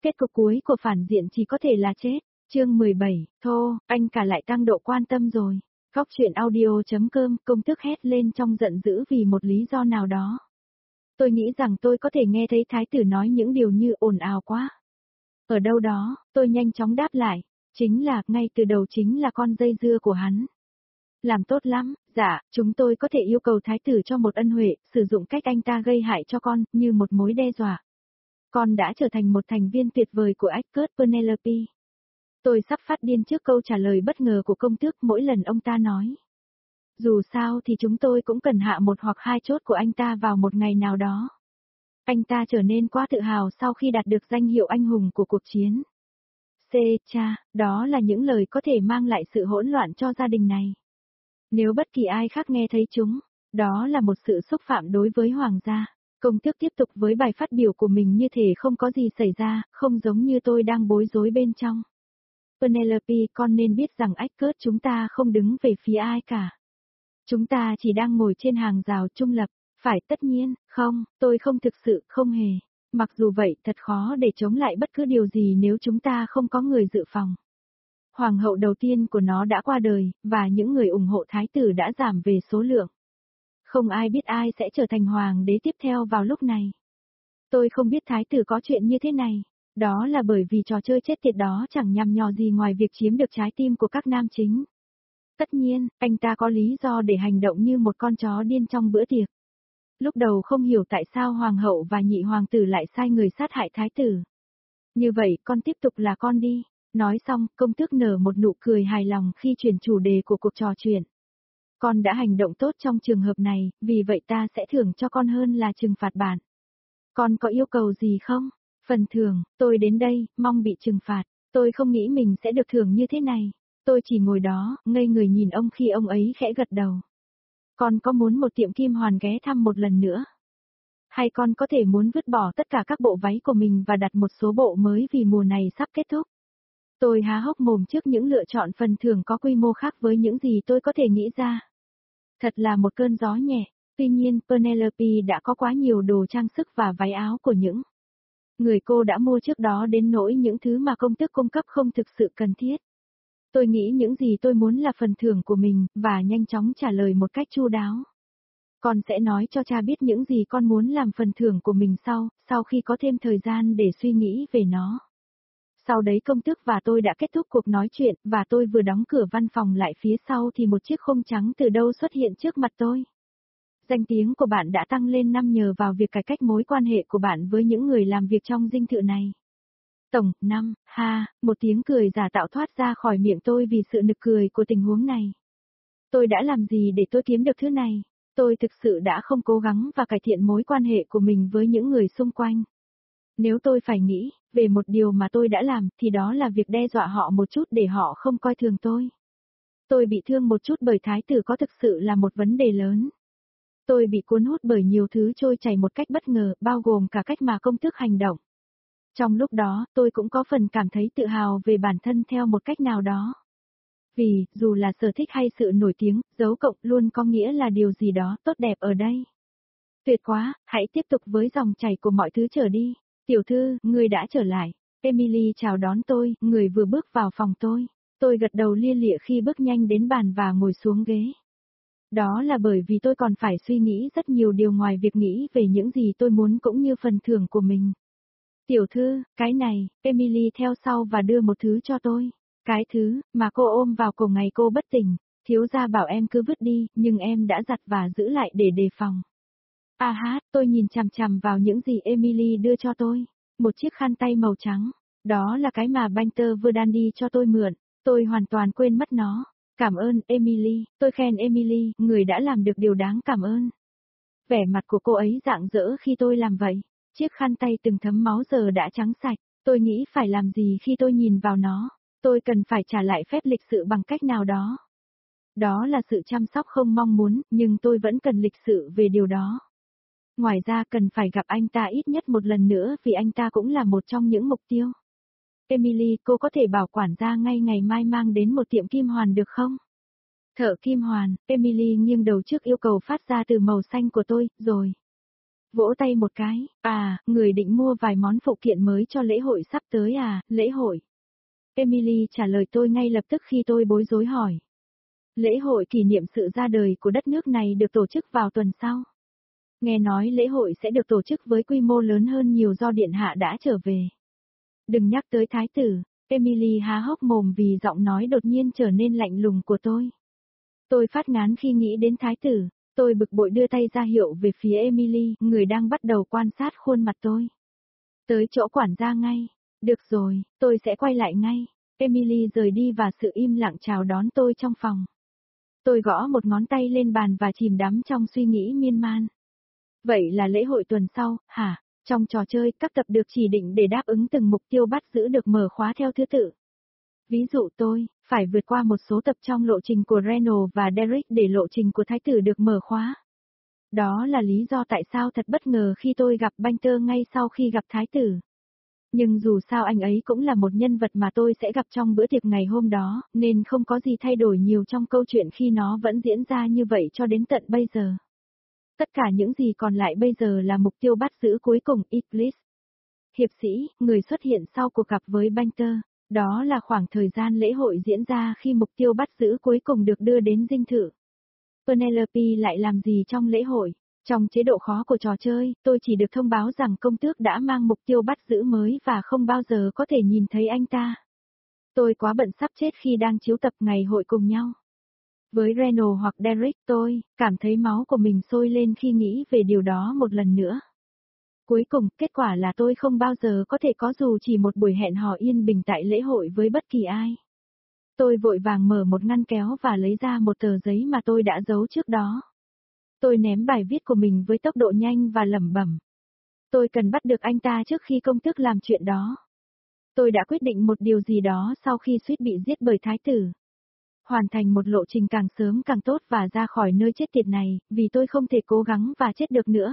Kết cục cuối của phản diện chỉ có thể là chết. Chương 17, thô, anh cả lại tăng độ quan tâm rồi. Góc chuyện audio.com, công tước hét lên trong giận dữ vì một lý do nào đó. Tôi nghĩ rằng tôi có thể nghe thấy thái tử nói những điều như ồn ào quá. Ở đâu đó, tôi nhanh chóng đáp lại, chính là, ngay từ đầu chính là con dây dưa của hắn. Làm tốt lắm, dạ, chúng tôi có thể yêu cầu thái tử cho một ân huệ, sử dụng cách anh ta gây hại cho con, như một mối đe dọa. Con đã trở thành một thành viên tuyệt vời của Edward Penelope. Tôi sắp phát điên trước câu trả lời bất ngờ của công tước mỗi lần ông ta nói. Dù sao thì chúng tôi cũng cần hạ một hoặc hai chốt của anh ta vào một ngày nào đó. Anh ta trở nên quá tự hào sau khi đạt được danh hiệu anh hùng của cuộc chiến. Cha, đó là những lời có thể mang lại sự hỗn loạn cho gia đình này. Nếu bất kỳ ai khác nghe thấy chúng, đó là một sự xúc phạm đối với hoàng gia. Công tước tiếp tục với bài phát biểu của mình như thể không có gì xảy ra, không giống như tôi đang bối rối bên trong. Penelope, con nên biết rằng Edward chúng ta không đứng về phía ai cả. Chúng ta chỉ đang ngồi trên hàng rào trung lập, phải tất nhiên, không, tôi không thực sự, không hề. Mặc dù vậy thật khó để chống lại bất cứ điều gì nếu chúng ta không có người dự phòng. Hoàng hậu đầu tiên của nó đã qua đời, và những người ủng hộ thái tử đã giảm về số lượng. Không ai biết ai sẽ trở thành hoàng đế tiếp theo vào lúc này. Tôi không biết thái tử có chuyện như thế này. Đó là bởi vì trò chơi chết tiệt đó chẳng nhằm nhò gì ngoài việc chiếm được trái tim của các nam chính. Tất nhiên, anh ta có lý do để hành động như một con chó điên trong bữa tiệc. Lúc đầu không hiểu tại sao hoàng hậu và nhị hoàng tử lại sai người sát hại thái tử. Như vậy, con tiếp tục là con đi. Nói xong, công tước nở một nụ cười hài lòng khi chuyển chủ đề của cuộc trò chuyện. Con đã hành động tốt trong trường hợp này, vì vậy ta sẽ thưởng cho con hơn là trừng phạt bạn. Con có yêu cầu gì không? Phần thưởng, tôi đến đây, mong bị trừng phạt. Tôi không nghĩ mình sẽ được thưởng như thế này. Tôi chỉ ngồi đó, ngây người nhìn ông khi ông ấy khẽ gật đầu. Con có muốn một tiệm kim hoàn ghé thăm một lần nữa? Hay con có thể muốn vứt bỏ tất cả các bộ váy của mình và đặt một số bộ mới vì mùa này sắp kết thúc? Tôi há hốc mồm trước những lựa chọn phần thưởng có quy mô khác với những gì tôi có thể nghĩ ra. Thật là một cơn gió nhẹ. Tuy nhiên, Penelope đã có quá nhiều đồ trang sức và váy áo của những người cô đã mua trước đó đến nỗi những thứ mà công tước cung cấp không thực sự cần thiết. Tôi nghĩ những gì tôi muốn là phần thưởng của mình, và nhanh chóng trả lời một cách chu đáo. Con sẽ nói cho cha biết những gì con muốn làm phần thưởng của mình sau khi có thêm thời gian để suy nghĩ về nó. Sau đấy công tước và tôi đã kết thúc cuộc nói chuyện, và tôi vừa đóng cửa văn phòng lại phía sau thì một chiếc khung trắng từ đâu xuất hiện trước mặt tôi. Danh tiếng của bạn đã tăng lên 5 nhờ vào việc cải cách mối quan hệ của bạn với những người làm việc trong dinh thự này. Tổng, 5, một tiếng cười giả tạo thoát ra khỏi miệng tôi vì sự nực cười của tình huống này. Tôi đã làm gì để tôi kiếm được thứ này? Tôi thực sự đã không cố gắng và cải thiện mối quan hệ của mình với những người xung quanh. Nếu tôi phải nghĩ về một điều mà tôi đã làm thì đó là việc đe dọa họ một chút để họ không coi thường tôi. Tôi bị thương một chút bởi thái tử có thực sự là một vấn đề lớn. Tôi bị cuốn hút bởi nhiều thứ trôi chảy một cách bất ngờ, bao gồm cả cách mà công tước hành động. Trong lúc đó, tôi cũng có phần cảm thấy tự hào về bản thân theo một cách nào đó. Vì, dù là sở thích hay sự nổi tiếng, dấu cộng luôn có nghĩa là điều gì đó tốt đẹp ở đây. Tuyệt quá, hãy tiếp tục với dòng chảy của mọi thứ trở đi. Tiểu thư, người đã trở lại. Emily chào đón tôi, người vừa bước vào phòng tôi. Tôi gật đầu lia lịa khi bước nhanh đến bàn và ngồi xuống ghế. Đó là bởi vì tôi còn phải suy nghĩ rất nhiều điều ngoài việc nghĩ về những gì tôi muốn cũng như phần thưởng của mình. Tiểu thư, cái này, Emily theo sau và đưa một thứ cho tôi. Cái thứ mà cô ôm vào cổ ngày cô bất tỉnh. Thiếu gia bảo em cứ vứt đi, nhưng em đã giặt và giữ lại để đề phòng. Tôi nhìn chằm chằm vào những gì Emily đưa cho tôi. Một chiếc khăn tay màu trắng. Đó là cái mà Banter Verdandi cho tôi mượn. Tôi hoàn toàn quên mất nó. Cảm ơn, Emily. Tôi khen Emily, người đã làm được điều đáng cảm ơn. Vẻ mặt của cô ấy rạng rỡ khi tôi làm vậy. Chiếc khăn tay từng thấm máu giờ đã trắng sạch. Tôi nghĩ phải làm gì khi tôi nhìn vào nó. Tôi cần phải trả lại phép lịch sự bằng cách nào đó. Đó là sự chăm sóc không mong muốn, nhưng tôi vẫn cần lịch sự về điều đó. Ngoài ra cần phải gặp anh ta ít nhất một lần nữa vì anh ta cũng là một trong những mục tiêu. Emily, cô có thể bảo quản gia ngay ngày mai mang đến một tiệm kim hoàn được không? Thợ kim hoàn, Emily nghiêng đầu trước yêu cầu phát ra từ màu xanh của tôi, rồi. Vỗ tay một cái, người định mua vài món phụ kiện mới cho lễ hội sắp tới à, lễ hội. Emily trả lời tôi ngay lập tức khi tôi bối rối hỏi. Lễ hội kỷ niệm sự ra đời của đất nước này được tổ chức vào tuần sau. Nghe nói lễ hội sẽ được tổ chức với quy mô lớn hơn nhiều do Điện Hạ đã trở về. Đừng nhắc tới thái tử, Emily há hốc mồm vì giọng nói đột nhiên trở nên lạnh lùng của tôi. Tôi phát ngán khi nghĩ đến thái tử, tôi bực bội đưa tay ra hiệu về phía Emily, người đang bắt đầu quan sát khuôn mặt tôi. Tới chỗ quản gia ngay, được rồi, tôi sẽ quay lại ngay. Emily rời đi và sự im lặng chào đón tôi trong phòng. Tôi gõ một ngón tay lên bàn và chìm đắm trong suy nghĩ miên man. Vậy là lễ hội tuần sau, hả? Trong trò chơi, các tập được chỉ định để đáp ứng từng mục tiêu bắt giữ được mở khóa theo thứ tự. Ví dụ tôi, phải vượt qua một số tập trong lộ trình của Reno và Derek để lộ trình của Thái tử được mở khóa. Đó là lý do tại sao thật bất ngờ khi tôi gặp Banter ngay sau khi gặp Thái tử. Nhưng dù sao anh ấy cũng là một nhân vật mà tôi sẽ gặp trong bữa tiệc ngày hôm đó, nên không có gì thay đổi nhiều trong câu chuyện khi nó vẫn diễn ra như vậy cho đến tận bây giờ. Tất cả những gì còn lại bây giờ là mục tiêu bắt giữ cuối cùng, Iblis. Hiệp sĩ, người xuất hiện sau cuộc gặp với Banter. Đó là khoảng thời gian lễ hội diễn ra khi mục tiêu bắt giữ cuối cùng được đưa đến dinh thự. Penelope lại làm gì trong lễ hội? Trong chế độ khó của trò chơi, tôi chỉ được thông báo rằng công tước đã mang mục tiêu bắt giữ mới và không bao giờ có thể nhìn thấy anh ta. Tôi quá bận sắp chết khi đang chiếu tập ngày hội cùng nhau. Với Reno hoặc Derek, tôi cảm thấy máu của mình sôi lên khi nghĩ về điều đó một lần nữa. Cuối cùng, kết quả là tôi không bao giờ có thể có dù chỉ một buổi hẹn hò yên bình tại lễ hội với bất kỳ ai. Tôi vội vàng mở một ngăn kéo và lấy ra một tờ giấy mà tôi đã giấu trước đó. Tôi ném bài viết của mình với tốc độ nhanh và lẩm bẩm. Tôi cần bắt được anh ta trước khi công tước làm chuyện đó. Tôi đã quyết định một điều gì đó sau khi suýt bị giết bởi thái tử. Hoàn thành một lộ trình càng sớm càng tốt và ra khỏi nơi chết tiệt này, vì tôi không thể cố gắng và chết được nữa.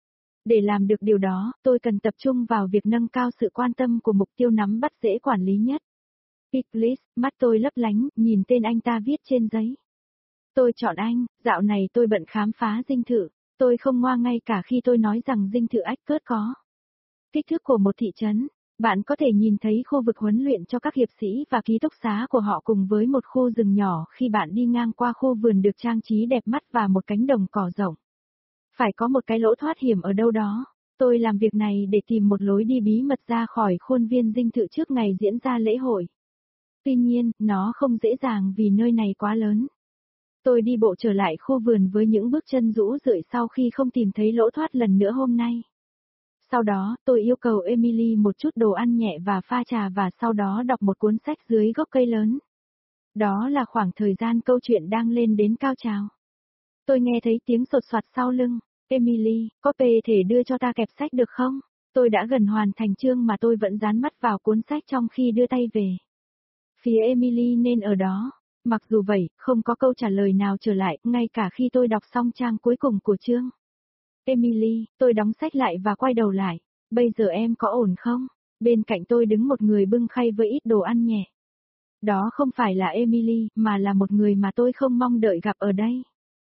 Để làm được điều đó, tôi cần tập trung vào việc nâng cao sự quan tâm của mục tiêu nắm bắt dễ quản lý nhất. Iblis, mắt tôi lấp lánh, nhìn tên anh ta viết trên giấy. Tôi chọn anh, dạo này tôi bận khám phá dinh thự, tôi không ngoa ngay cả khi tôi nói rằng dinh thự Ascot có kích thước của một thị trấn. Bạn có thể nhìn thấy khu vực huấn luyện cho các hiệp sĩ và ký túc xá của họ cùng với một khu rừng nhỏ khi bạn đi ngang qua khu vườn được trang trí đẹp mắt và một cánh đồng cỏ rộng. Phải có một cái lỗ thoát hiểm ở đâu đó. Tôi làm việc này để tìm một lối đi bí mật ra khỏi khuôn viên dinh thự trước ngày diễn ra lễ hội. Tuy nhiên, nó không dễ dàng vì nơi này quá lớn. Tôi đi bộ trở lại khu vườn với những bước chân rũ rượi sau khi không tìm thấy lỗ thoát lần nữa hôm nay. Sau đó, tôi yêu cầu Emily một chút đồ ăn nhẹ và pha trà và sau đó đọc một cuốn sách dưới gốc cây lớn. Đó là khoảng thời gian câu chuyện đang lên đến cao trào. Tôi nghe thấy tiếng sột soạt sau lưng. Emily, có thể đưa cho ta kẹp sách được không? Tôi đã gần hoàn thành chương mà tôi vẫn dán mắt vào cuốn sách trong khi đưa tay về. Phía Emily nên ở đó. Mặc dù vậy, không có câu trả lời nào trở lại, ngay cả khi tôi đọc xong trang cuối cùng của chương. Emily, tôi đóng sách lại và quay đầu lại. Bây giờ em có ổn không? Bên cạnh tôi đứng một người bưng khay với ít đồ ăn nhẹ. Đó không phải là Emily, mà là một người mà tôi không mong đợi gặp ở đây.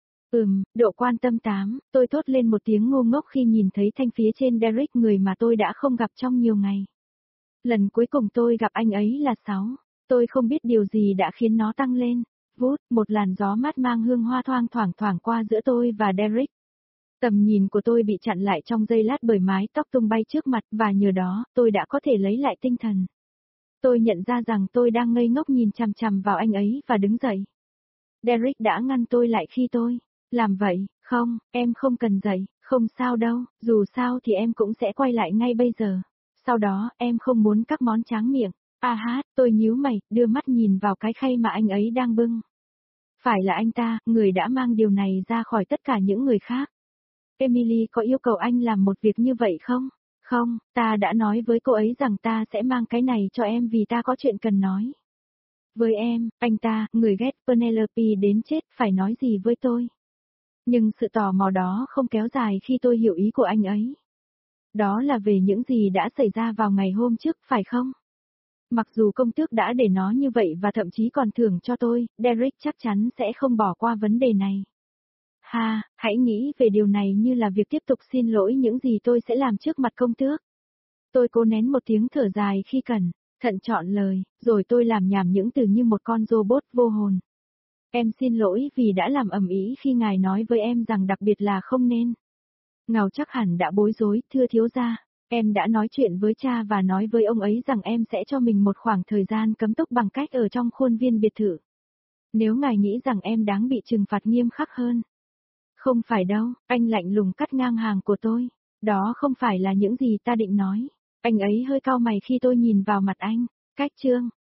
Độ quan tâm 8, tôi thốt lên một tiếng ngu ngốc khi nhìn thấy thanh phía trên Derek, người mà tôi đã không gặp trong nhiều ngày. Lần cuối cùng tôi gặp anh ấy là 6. Tôi không biết điều gì đã khiến nó tăng lên. Vút, một làn gió mát mang hương hoa thoảng qua giữa tôi và Derek. Tầm nhìn của tôi bị chặn lại trong giây lát bởi mái tóc tung bay trước mặt và nhờ đó, tôi đã có thể lấy lại tinh thần. Tôi nhận ra rằng tôi đang ngây ngốc nhìn chằm chằm vào anh ấy và đứng dậy. Derek đã ngăn tôi lại khi tôi làm vậy. Không, em không cần dậy, không sao đâu, dù sao thì em cũng sẽ quay lại ngay bây giờ. Sau đó, em không muốn các món tráng miệng. Tôi nhíu mày, đưa mắt nhìn vào cái khay mà anh ấy đang bưng. Phải là anh ta, người đã mang điều này ra khỏi tất cả những người khác. Emily có yêu cầu anh làm một việc như vậy không? Không, ta đã nói với cô ấy rằng ta sẽ mang cái này cho em vì ta có chuyện cần nói. Với em, anh ta, người ghét Penelope đến chết, phải nói gì với tôi? Nhưng sự tò mò đó không kéo dài khi tôi hiểu ý của anh ấy. Đó là về những gì đã xảy ra vào ngày hôm trước, phải không? Mặc dù công tước đã để nó như vậy và thậm chí còn thưởng cho tôi, Derek chắc chắn sẽ không bỏ qua vấn đề này. Ha, hãy nghĩ về điều này như là việc tiếp tục xin lỗi những gì tôi sẽ làm trước mặt công tước. Tôi cố nén một tiếng thở dài khi cần, thận chọn lời, rồi tôi làm nhảm những từ như một con robot vô hồn. Em xin lỗi vì đã làm ầm ĩ khi ngài nói với em rằng đặc biệt là không nên. Ngào chắc hẳn đã bối rối, thưa thiếu gia. Em đã nói chuyện với cha và nói với ông ấy rằng em sẽ cho mình một khoảng thời gian cấm túc bằng cách ở trong khuôn viên biệt thự. Nếu ngài nghĩ rằng em đáng bị trừng phạt nghiêm khắc hơn. Không phải đâu, anh lạnh lùng cắt ngang hàng của tôi. Đó không phải là những gì ta định nói. Anh ấy hơi cau mày khi tôi nhìn vào mặt anh. Cách chương.